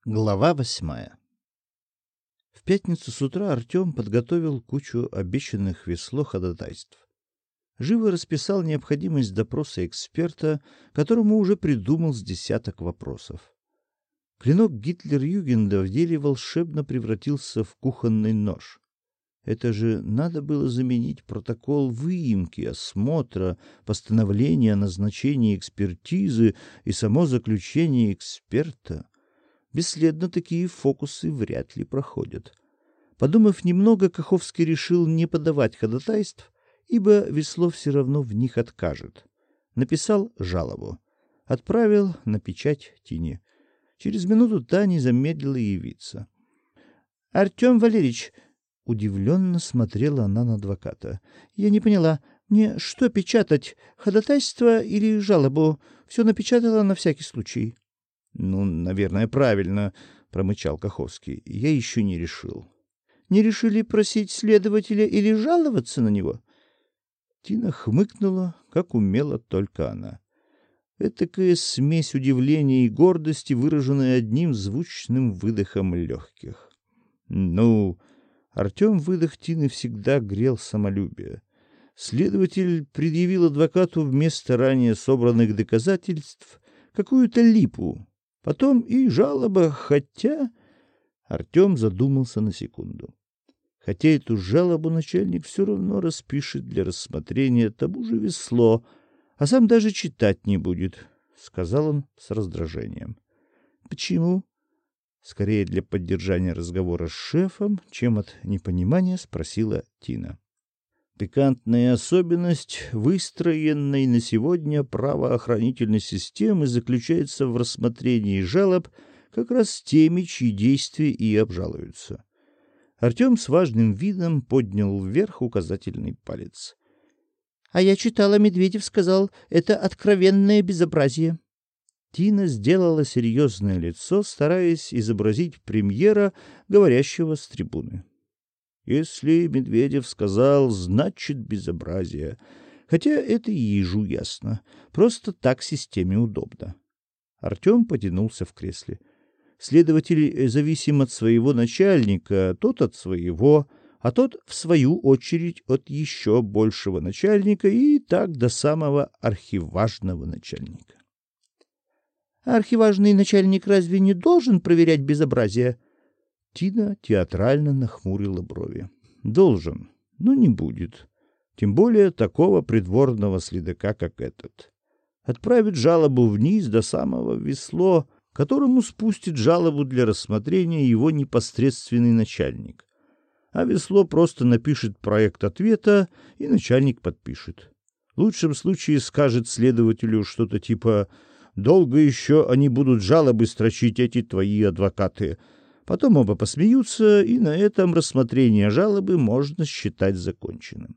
Глава 8. В пятницу с утра Артем подготовил кучу обещанных Весло ходатайств. Живо расписал необходимость допроса эксперта, которому уже придумал с десяток вопросов. Клинок Гитлер-Югенда в деле волшебно превратился в кухонный нож. Это же надо было заменить протокол выемки, осмотра, постановление о назначении экспертизы и само заключение эксперта. Бесследно такие фокусы вряд ли проходят. Подумав немного, Каховский решил не подавать ходатайств, ибо Весло все равно в них откажет. Написал жалобу. Отправил на печать Тине. Через минуту та не замедлила явиться. — Артем Валерьевич, — удивленно смотрела она на адвоката, — я не поняла, мне что печатать, ходатайство или жалобу? Все напечатала на всякий случай. — Ну, наверное, правильно, — промычал Каховский. — Я еще не решил. — Не решили просить следователя или жаловаться на него? Тина хмыкнула, как умела только она. Этакая смесь удивления и гордости, выраженная одним звучным выдохом легких. Ну, Артем выдох Тины всегда грел самолюбие. Следователь предъявил адвокату вместо ранее собранных доказательств какую-то липу. Потом и жалоба, хотя... Артем задумался на секунду. Хотя эту жалобу начальник все равно распишет для рассмотрения тому же Весло, а сам даже читать не будет, — сказал он с раздражением. — Почему? Скорее для поддержания разговора с шефом, чем от непонимания, спросила Тина. Пикантная особенность выстроенной на сегодня правоохранительной системы заключается в рассмотрении жалоб как раз с теми, чьи действия и обжалуются. Артем с важным видом поднял вверх указательный палец. — А я читала, Медведев сказал, это откровенное безобразие. Тина сделала серьезное лицо, стараясь изобразить премьера, говорящего с трибуны. Если Медведев сказал, значит безобразие. Хотя это и ежу ясно. Просто так системе удобно. Артем потянулся в кресле. Следователь зависим от своего начальника, тот от своего, а тот, в свою очередь, от еще большего начальника и так до самого архиважного начальника. А архиважный начальник разве не должен проверять безобразие? Тина театрально нахмурила брови. Должен, но не будет. Тем более такого придворного следака, как этот. Отправит жалобу вниз до самого Весло, которому спустит жалобу для рассмотрения его непосредственный начальник. А Весло просто напишет проект ответа, и начальник подпишет. В лучшем случае скажет следователю что-то типа «Долго еще они будут жалобы строчить, эти твои адвокаты». Потом оба посмеются, и на этом рассмотрение жалобы можно считать законченным.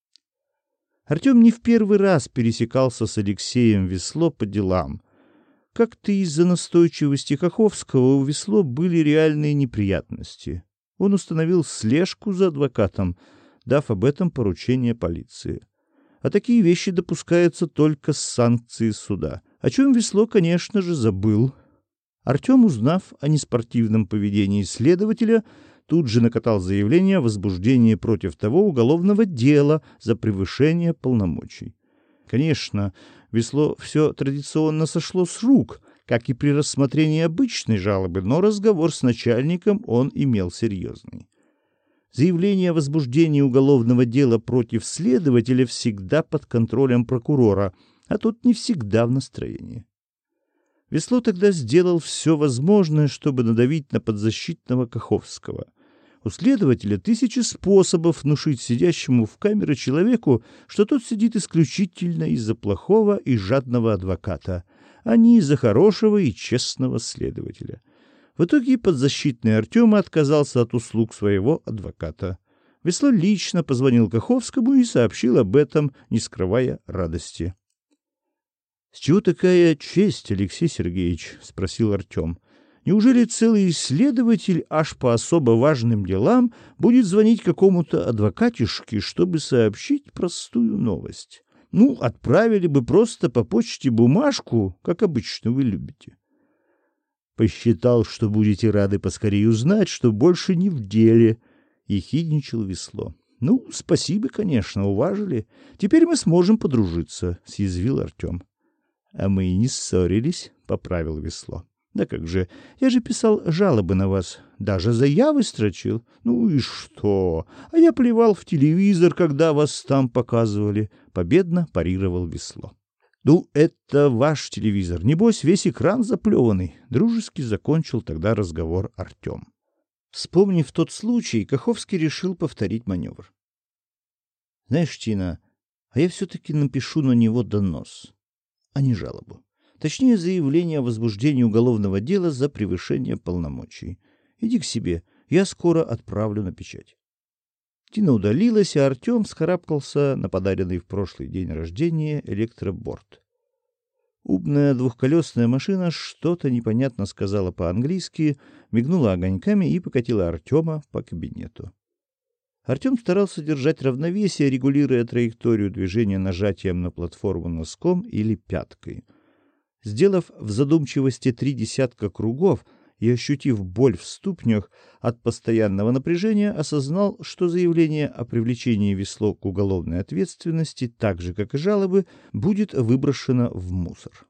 Артем не в первый раз пересекался с Алексеем Весло по делам. Как-то из-за настойчивости Каховского у Весло были реальные неприятности. Он установил слежку за адвокатом, дав об этом поручение полиции. А такие вещи допускаются только с санкцией суда, о чем Весло, конечно же, забыл. Артем, узнав о неспортивном поведении следователя, тут же накатал заявление о возбуждении против того уголовного дела за превышение полномочий. Конечно, Весло все традиционно сошло с рук, как и при рассмотрении обычной жалобы, но разговор с начальником он имел серьезный. Заявление о возбуждении уголовного дела против следователя всегда под контролем прокурора, а тот не всегда в настроении. Весло тогда сделал все возможное, чтобы надавить на подзащитного Каховского. У следователя тысячи способов внушить сидящему в камере человеку, что тот сидит исключительно из-за плохого и жадного адвоката, а не из-за хорошего и честного следователя. В итоге подзащитный Артема отказался от услуг своего адвоката. Весло лично позвонил Каховскому и сообщил об этом, не скрывая радости. — С чего такая честь, Алексей Сергеевич? — спросил Артем. — Неужели целый исследователь аж по особо важным делам будет звонить какому-то адвокатишке, чтобы сообщить простую новость? Ну, отправили бы просто по почте бумажку, как обычно вы любите. Посчитал, что будете рады поскорее узнать, что больше не в деле, — ехидничал Весло. — Ну, спасибо, конечно, уважили. Теперь мы сможем подружиться, — съязвил Артем. — А мы и не ссорились, — поправил Весло. — Да как же, я же писал жалобы на вас, даже заявы строчил. Ну и что? А я плевал в телевизор, когда вас там показывали, — победно парировал Весло. — Ну, это ваш телевизор, небось, весь экран заплеванный, — дружески закончил тогда разговор Артем. Вспомнив тот случай, Каховский решил повторить маневр. — Знаешь, Тина, а я все-таки напишу на него донос, а не жалобу. Точнее, заявление о возбуждении уголовного дела за превышение полномочий. Иди к себе, я скоро отправлю на печать. Тина удалилась, а Артем вскарабкался на подаренный в прошлый день рождения электроборд. Умная двухколесная машина что-то непонятно сказала по-английски, мигнула огоньками и покатила Артема по кабинету. Артем старался держать равновесие, регулируя траекторию движения нажатием на платформу носком или пяткой. Сделав в задумчивости 3 десятка кругов и ощутив боль в ступнях от постоянного напряжения, осознал, что заявление о привлечении Весло к уголовной ответственности, так же, как и жалобы, будет выброшено в мусор.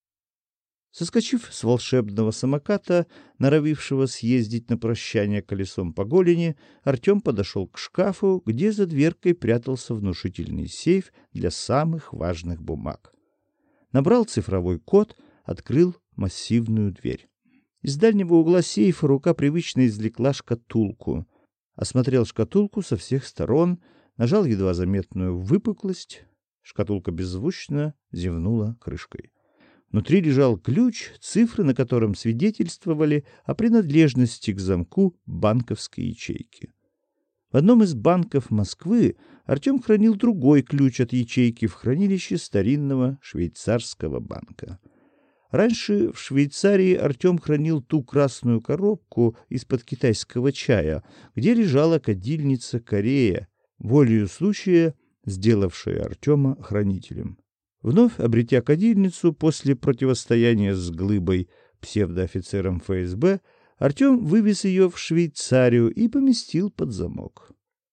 Соскочив с волшебного самоката, норовившего съездить на прощание колесом по голени, Артем подошел к шкафу, где за дверкой прятался внушительный сейф для самых важных бумаг. Набрал цифровой код, открыл массивную дверь. Из дальнего угла сейфа рука привычно извлекла шкатулку. Осмотрел шкатулку со всех сторон, нажал едва заметную выпуклость. Шкатулка беззвучно зевнула крышкой. Внутри лежал ключ, цифры на котором свидетельствовали о принадлежности к замку банковской ячейки. В одном из банков Москвы Артем хранил другой ключ от ячейки в хранилище старинного швейцарского банка. Раньше в Швейцарии Артем хранил ту красную коробку из-под китайского чая, где лежала кадильница Корея, волею случая сделавшая Артема хранителем. Вновь обретя кадильницу после противостояния с Глыбой, псевдоофицером ФСБ, Артем вывез ее в Швейцарию и поместил под замок.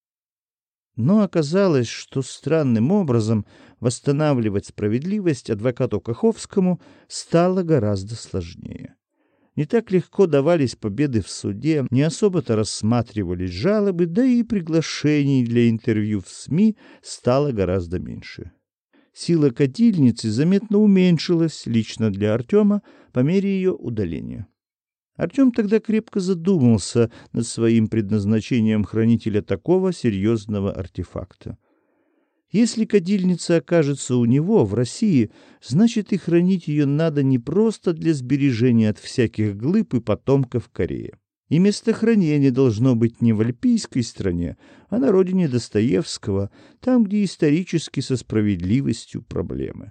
Но оказалось, что странным образом восстанавливать справедливость адвокату Каховскому стало гораздо сложнее. Не так легко давались победы в суде, не особо-то рассматривались жалобы, да и приглашений для интервью в СМИ стало гораздо меньше. Сила кадильницы заметно уменьшилась лично для Артема по мере ее удаления. Артем тогда крепко задумался над своим предназначением хранителя такого серьезного артефакта. Если кадильница окажется у него в России, значит и хранить ее надо не просто для сбережения от всяких глыб и потомков Кореи. И место хранения должно быть не в альпийской стране, а на родине Достоевского, там, где исторически со справедливостью проблемы.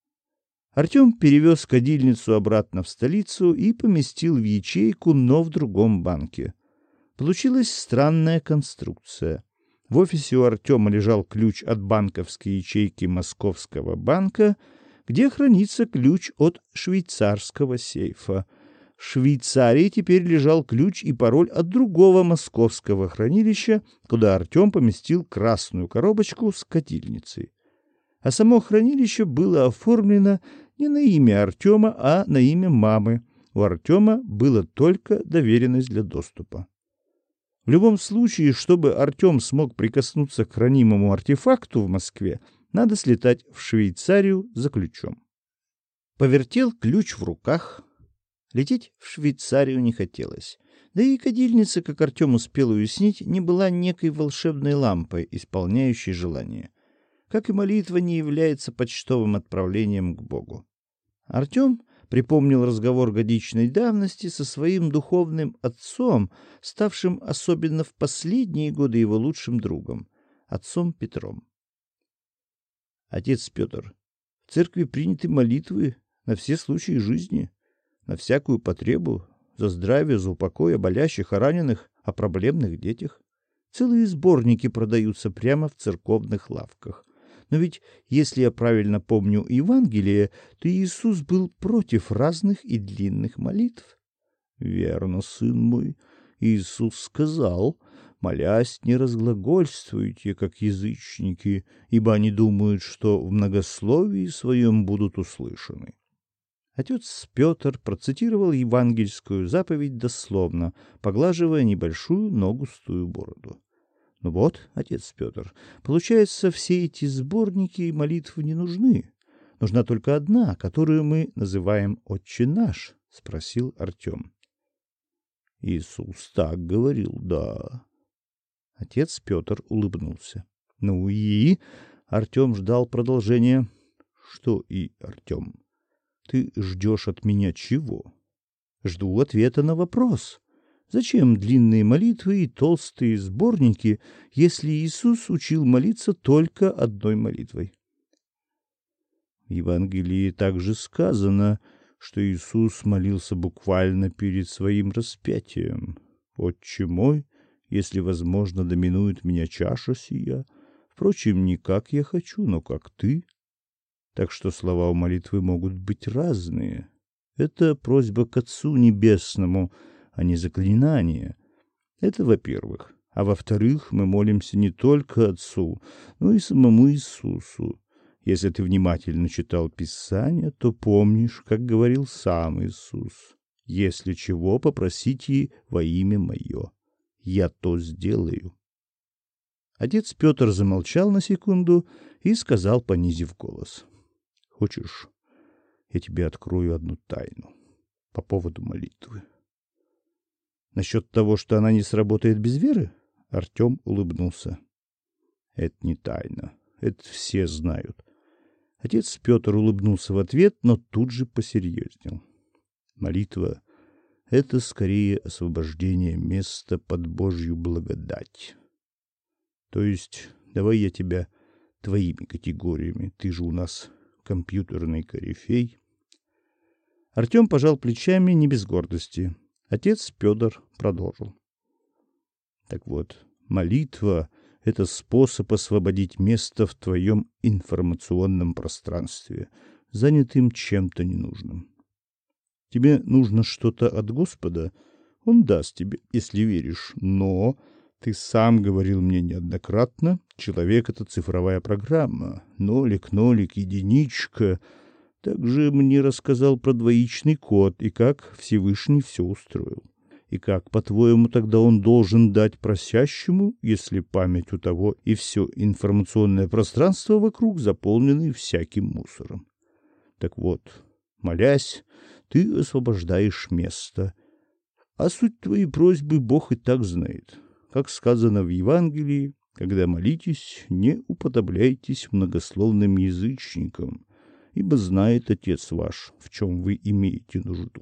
Артем перевез кадильницу обратно в столицу и поместил в ячейку, но в другом банке. Получилась странная конструкция. В офисе у Артема лежал ключ от банковской ячейки Московского банка, где хранится ключ от швейцарского сейфа. В Швейцарии теперь лежал ключ и пароль от другого московского хранилища, куда Артем поместил красную коробочку с кадильницей. А само хранилище было оформлено не на имя Артема, а на имя мамы. У Артема была только доверенность для доступа. В любом случае, чтобы Артем смог прикоснуться к хранимому артефакту в Москве, надо слетать в Швейцарию за ключом. Повертел ключ в руках. Лететь в Швейцарию не хотелось. Да и кадильница, как Артем успел уяснить, не была некой волшебной лампой, исполняющей желание. Как и молитва не является почтовым отправлением к Богу. Артем припомнил разговор годичной давности со своим духовным отцом, ставшим особенно в последние годы его лучшим другом, отцом Петром. Отец Петр, в церкви приняты молитвы на все случаи жизни, на всякую потребу, за здравие, за упокой о болящих, о раненых, о проблемных детях. Целые сборники продаются прямо в церковных лавках. Но ведь, если я правильно помню Евангелие, то Иисус был против разных и длинных молитв. Верно, сын мой. Иисус сказал: молясь, не разглагольствуйте, как язычники, ибо они думают, что в многословии своем будут услышаны. Отец Петр процитировал евангельскую заповедь дословно, поглаживая небольшую, но густую бороду. Ну вот, отец Петр, получается, все эти сборники и молитвы не нужны. Нужна только одна, которую мы называем «Отче наш», — спросил Артем. Иисус так говорил, да. Отец Петр улыбнулся. Ну и? Артем ждал продолжения. Что и, Артем? Ты ждешь от меня чего? Жду ответа на вопрос. Зачем длинные молитвы и толстые сборники, если Иисус учил молиться только одной молитвой? В Евангелии также сказано, что Иисус молился буквально перед своим распятием. «Отче мой, если возможно, доминует меня чаша сия, впрочем, не как я хочу, но как ты». Так что слова у молитвы могут быть разные. Это просьба к Отцу Небесному, а не заклинание. Это во-первых. А во-вторых, мы молимся не только Отцу, но и самому Иисусу. Если ты внимательно читал Писание, то помнишь, как говорил сам Иисус: «Если чего, попросите во имя Мое, я то сделаю». Отец Петр замолчал на секунду и сказал, понизив голос: «Хочешь, я тебе открою одну тайну по поводу молитвы?» Насчет того, что она не сработает без веры? Артем улыбнулся. Это не тайна, это все знают. Отец Петр улыбнулся в ответ, но тут же посерьезнел. Молитва — это скорее освобождение места под Божью благодать. То есть, давай я тебя твоими категориями, ты же у нас компьютерный корифей. Артем пожал плечами не без гордости. Отец Петр продолжил. Так вот, молитва — это способ освободить место в твоем информационном пространстве, занятым чем-то ненужным. Тебе нужно что-то от Господа, Он даст тебе, если веришь, но ты сам говорил мне неоднократно, человек — это цифровая программа, нолик, единичка. Также мне рассказал про двоичный код и как Всевышний все устроил. И как, по-твоему, тогда он должен дать просящему, если память у того и все информационное пространство вокруг заполнены всяким мусором? Так вот, молясь, ты освобождаешь место. А суть твоей просьбы Бог и так знает. Как сказано в Евангелии, когда молитесь, не уподобляйтесь многословным язычникам, ибо знает Отец ваш, в чем вы имеете нужду.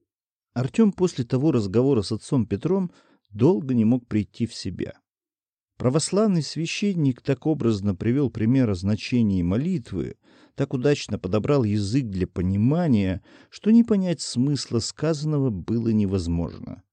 Артем после того разговора с отцом Петром долго не мог прийти в себя. Православный священник так образно привел пример о значении молитвы, так удачно подобрал язык для понимания, что не понять смысла сказанного было невозможно.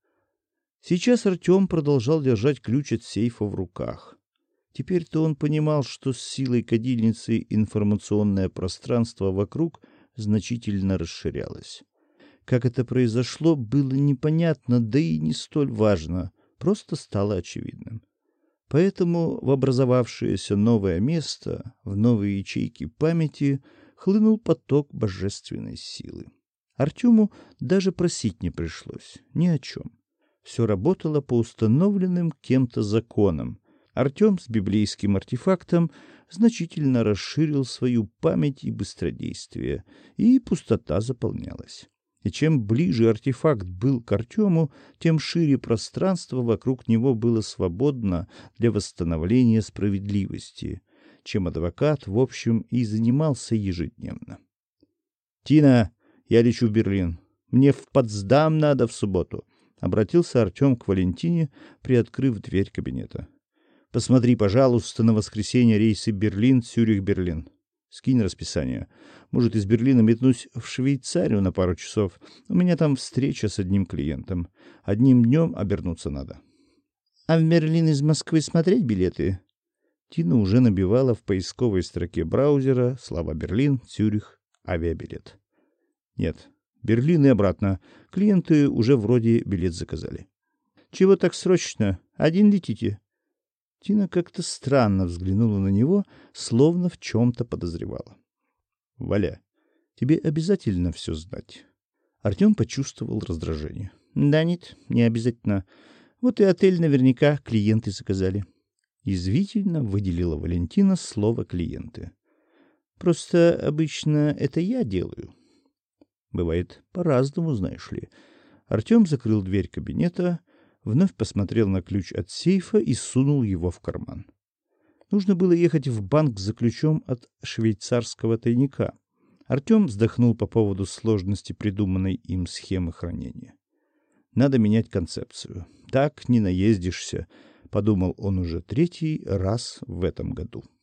Сейчас Артем продолжал держать ключ от сейфа в руках. Теперь-то он понимал, что с силой кадильницы информационное пространство вокруг значительно расширялось. Как это произошло, было непонятно, да и не столь важно, просто стало очевидным. Поэтому в образовавшееся новое место, в новые ячейки памяти, хлынул поток божественной силы. Артему даже просить не пришлось, ни о чем. Все работало по установленным кем-то законам. Артем с библейским артефактом значительно расширил свою память и быстродействие, и пустота заполнялась. И чем ближе артефакт был к Артему, тем шире пространство вокруг него было свободно для восстановления справедливости, чем адвокат, в общем, и занимался ежедневно. «Тина, я лечу в Берлин. Мне в Потсдам надо в субботу», — обратился Артем к Валентине, приоткрыв дверь кабинета. «Посмотри, пожалуйста, на воскресенье рейсы Берлин, Цюрих, Берлин. Скинь расписание. Может, из Берлина метнусь в Швейцарию на пару часов. У меня там встреча с одним клиентом. Одним днем обернуться надо». «А в Берлин из Москвы смотреть билеты?» Тина уже набивала в поисковой строке браузера слова «Берлин», «Цюрих», «Авиабилет». «Нет, Берлин и обратно. Клиенты уже вроде билет заказали. Чего так срочно? Один летите? Тина как-то странно взглянула на него, словно в чем-то подозревала. Валя, тебе обязательно все знать. Артем почувствовал раздражение. Да нет, не обязательно. Вот и отель наверняка клиенты заказали. Язвительно выделила Валентина слово «клиенты». Просто обычно это я делаю. Бывает по-разному, знаешь ли. Артем закрыл дверь кабинета, вновь посмотрел на ключ от сейфа и сунул его в карман. Нужно было ехать в банк за ключом от швейцарского тайника. Артем вздохнул по поводу сложности придуманной им схемы хранения. Надо менять концепцию. Так не наездишься, подумал он уже третий раз в этом году.